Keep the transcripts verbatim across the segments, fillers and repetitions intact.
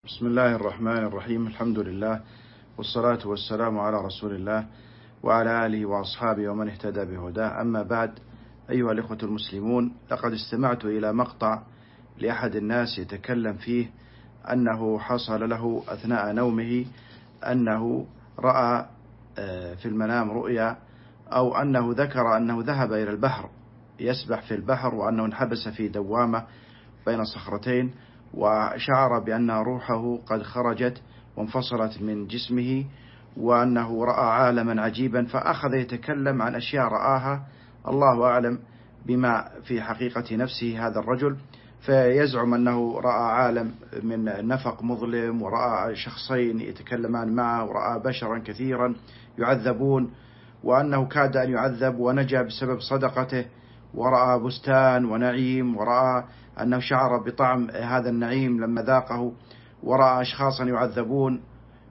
بسم الله الرحمن الرحيم. الحمد لله والصلاة والسلام على رسول الله وعلى آله وأصحابه ومن اهتدى بهداه. أما بعد، أيها الإخوة المسلمون، لقد استمعت إلى مقطع لأحد الناس يتكلم فيه أنه حصل له أثناء نومه أنه رأى في المنام رؤيا، أو أنه ذكر أنه ذهب إلى البحر يسبح في البحر، وأنه انحبس في دوامة بين صخرتين، وشعر بأن روحه قد خرجت وانفصلت من جسمه، وأنه رأى عالما عجيبا. فأخذ يتكلم عن أشياء رآها الله أعلم بما في حقيقة نفسه هذا الرجل، فيزعم أنه رأى عالم من نفق مظلم، ورأى شخصين يتكلمان معه، ورأى بشرا كثيرا يعذبون، وأنه كاد أن يعذب ونجا بسبب صدقته، ورأى بستان ونعيم، ورأى أنه شعر بطعم هذا النعيم لما ذاقه، ورأى أشخاصا يعذبون،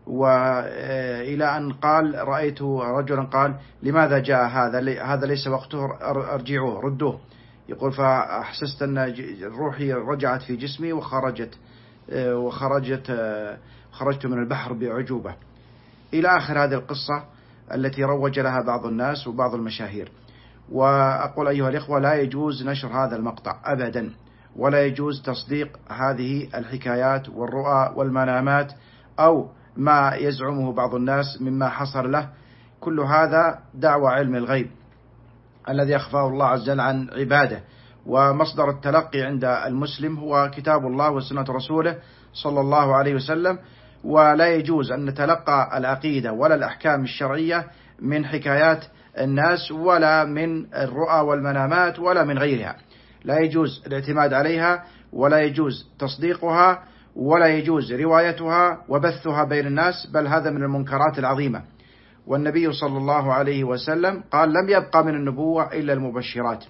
وإلى أن قال رأيت رجلا قال: لماذا جاء هذا؟ هذا ليس وقته، أرجعوه، ردوه. يقول: فأحسست أن روحي رجعت في جسمي وخرجت وخرجت خرجت من البحر بعجوبة، إلى آخر هذه القصة التي روج لها بعض الناس وبعض المشاهير. وأقول أيها الإخوة، لا يجوز نشر هذا المقطع أبدا، ولا يجوز تصديق هذه الحكايات والرؤى والمنامات أو ما يزعمه بعض الناس مما حصل له. كل هذا دعوى علم الغيب الذي أخفاه الله عز وجل عن عباده، ومصدر التلقي عند المسلم هو كتاب الله وسنة رسوله صلى الله عليه وسلم. ولا يجوز أن نتلقى العقيدة ولا الأحكام الشرعية من حكايات الناس، ولا من الرؤى والمنامات، ولا من غيرها. لا يجوز الاعتماد عليها، ولا يجوز تصديقها، ولا يجوز روايتها وبثها بين الناس، بل هذا من المنكرات العظيمة. والنبي صلى الله عليه وسلم قال: لم يبقى من النبوة إلا المبشرات،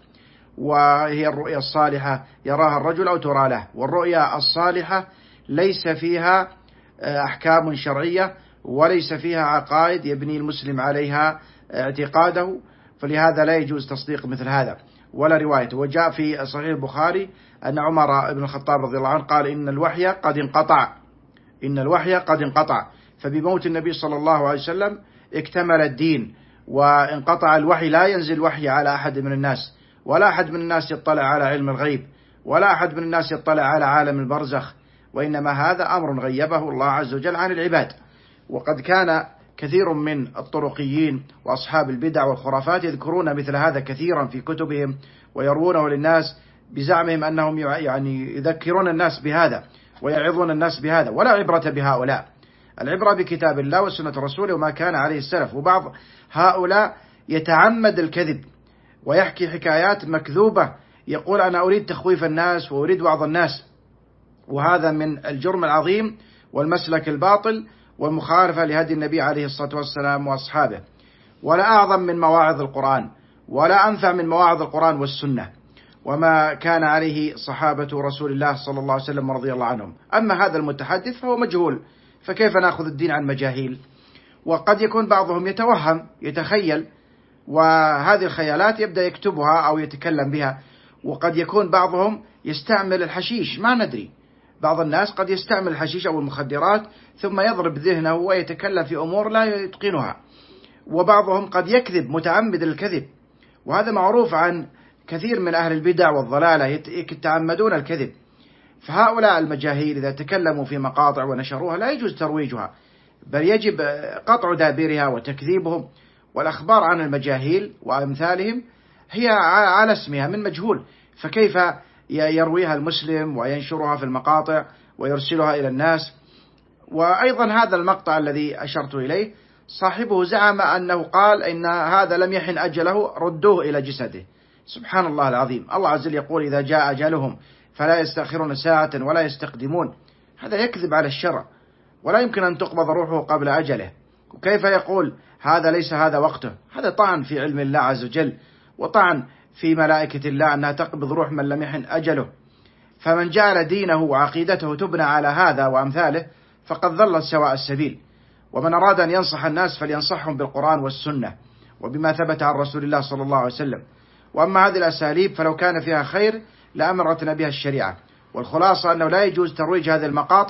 وهي الرؤيا الصالحة يراها الرجل أو ترى له. والرؤيا الصالحة ليس فيها أحكام شرعية، وليس فيها عقائد يبني المسلم عليها اعتقاده، فلهذا لا يجوز تصديق مثل هذا ولا روايته. وجاء في صحيح البخاري أن عمر بن الخطاب رضي الله عنه قال: إن الوحي قد انقطع إن الوحي قد انقطع فبموت النبي صلى الله عليه وسلم اكتمل الدين، وانقطع الوحي. لا ينزل وحي على أحد من الناس، ولا أحد من الناس يطلع على علم الغيب، ولا أحد من الناس يطلع على عالم البرزخ، وإنما هذا أمر غيبه الله عز وجل عن العباد. وقد كان كثير من الطرقيين وأصحاب البدع والخرافات يذكرون مثل هذا كثيرا في كتبهم، ويروونه للناس بزعمهم أنهم يعني يذكرون الناس بهذا ويعظون الناس بهذا. ولا عبرة بهؤلاء، العبرة بكتاب الله وسنة رسوله وما كان عليه السلف. وبعض هؤلاء يتعمد الكذب ويحكي حكايات مكذوبة، يقول: أنا أريد تخويف الناس وأريد وعظ الناس، وهذا من الجرم العظيم والمسلك الباطل والمخالفة لهدي النبي عليه الصلاة والسلام وأصحابه. ولا أعظم من مواعظ القرآن، ولا أنفع من مواعظ القرآن والسنة وما كان عليه صحابة رسول الله صلى الله عليه وسلم رضي الله عنهم. أما هذا المتحدث فهو مجهول، فكيف نأخذ الدين عن مجاهيل؟ وقد يكون بعضهم يتوهم يتخيل، وهذه الخيالات يبدأ يكتبها أو يتكلم بها. وقد يكون بعضهم يستعمل الحشيش، ما ندري، بعض الناس قد يستعمل الحشيش أو المخدرات ثم يضرب ذهنه ويتكلم في أمور لا يتقنها. وبعضهم قد يكذب متعمد الكذب، وهذا معروف عن كثير من أهل البدع والضلالة، يتعمدون الكذب. فهؤلاء المجاهيل إذا تكلموا في مقاطع ونشروها لا يجوز ترويجها، بل يجب قطع دابيرها وتكذيبهم. والأخبار عن المجاهيل وأمثالهم هي على اسمها من مجهول، فكيف يرويها المسلم وينشرها في المقاطع ويرسلها إلى الناس؟ وأيضا هذا المقطع الذي أشرت إليه صاحبه زعم أنه قال إن هذا لم يحن أجله، ردوه إلى جسده. سبحان الله العظيم، الله عز وجل يقول: إذا جاء أجلهم فلا يستأخرون ساعة ولا يستقدمون. هذا يكذب على الشرع، ولا يمكن أن تقبض روحه قبل أجله. وكيف يقول هذا ليس هذا وقته؟ هذا طعن في علم الله عز وجل، وطعن في ملائكة الله أنها تقبض روح من لم يحن أجله. فمن جعل دينه وعقيدته تبنى على هذا وأمثاله فقد ضل سواء السبيل. ومن أراد أن ينصح الناس فلينصحهم بالقرآن والسنة وبما ثبت عن رسول الله صلى الله عليه وسلم. وأما هذه الأساليب فلو كان فيها خير لأمرتنا بها الشريعة. والخلاصة أنه لا يجوز ترويج هذه المقاطع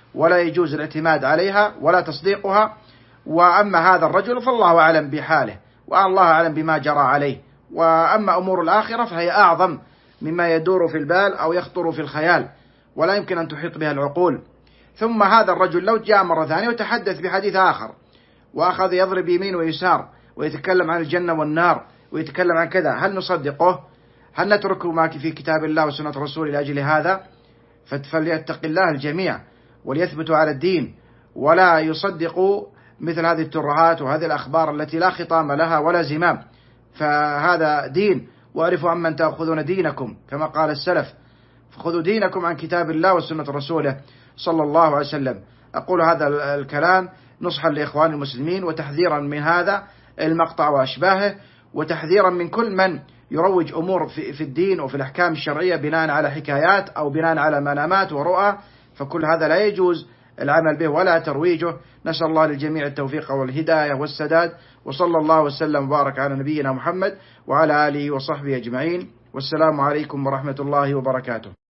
ولا يجوز الاعتماد عليها ولا تصديقها. وأما هذا الرجل فالله أعلم بحاله، والله أعلم بما جرى عليه. وأما أمور الآخرة فهي أعظم مما يدور في البال أو يخطر في الخيال، ولا يمكن أن تحيط بها العقول. ثم هذا الرجل لو جاء مرة ثانية وتحدث بحديث آخر وأخذ يضرب يمين ويسار ويتكلم عن الجنة والنار ويتكلم عن كذا، هل نصدقه؟ هل نترك ما في كتاب الله وسنة الرسول لأجل هذا؟ فليتق الله الجميع وليثبتوا على الدين، ولا يصدقوا مثل هذه الترهات وهذه الأخبار التي لا خطام لها ولا زمام. فهذا دين، وأعرفوا عمن تأخذون دينكم كما قال السلف، فخذوا دينكم عن كتاب الله وسنة رسوله صلى الله عليه وسلم. أقول هذا الكلام نصحا لإخوان المسلمين وتحذيرا من هذا المقطع وأشباهه، وتحذيرا من كل من يروج أمور في الدين وفي الأحكام الشرعية بناء على حكايات أو بناء على منامات ورؤى، فكل هذا لا يجوز العمل به ولا ترويجه. نسأل الله للجميع التوفيق والهداية والسداد، وصلى الله وسلم وبارك على نبينا محمد وعلى آله وصحبه أجمعين، والسلام عليكم ورحمة الله وبركاته.